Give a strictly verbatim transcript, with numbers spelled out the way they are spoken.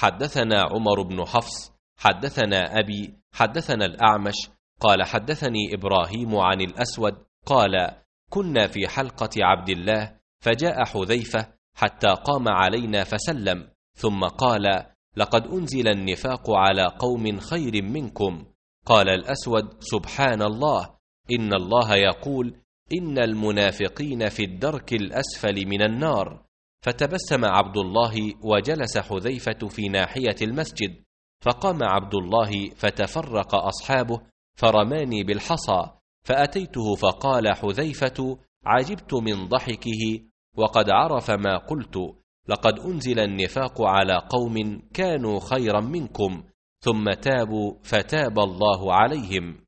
حدثنا عمر بن حفص حدثنا أبي حدثنا الأعمش قال حدثني إبراهيم عن الأسود قال كنا في حلقة عبد الله فجاء حذيفة حتى قام علينا فسلم ثم قال لقد أنزل النفاق على قوم خير منكم. قال الأسود سبحان الله، إن الله يقول إن المنافقين في الدرك الأسفل من النار. فتبسم عبد الله وجلس حذيفة في ناحية المسجد، فقام عبد الله فتفرق أصحابه فرماني بالحصى، فأتيته فقال حذيفة عجبت من ضحكه وقد عرف ما قلت، لقد أنزل النفاق على قوم كانوا خيرا منكم ثم تابوا فتاب الله عليهم.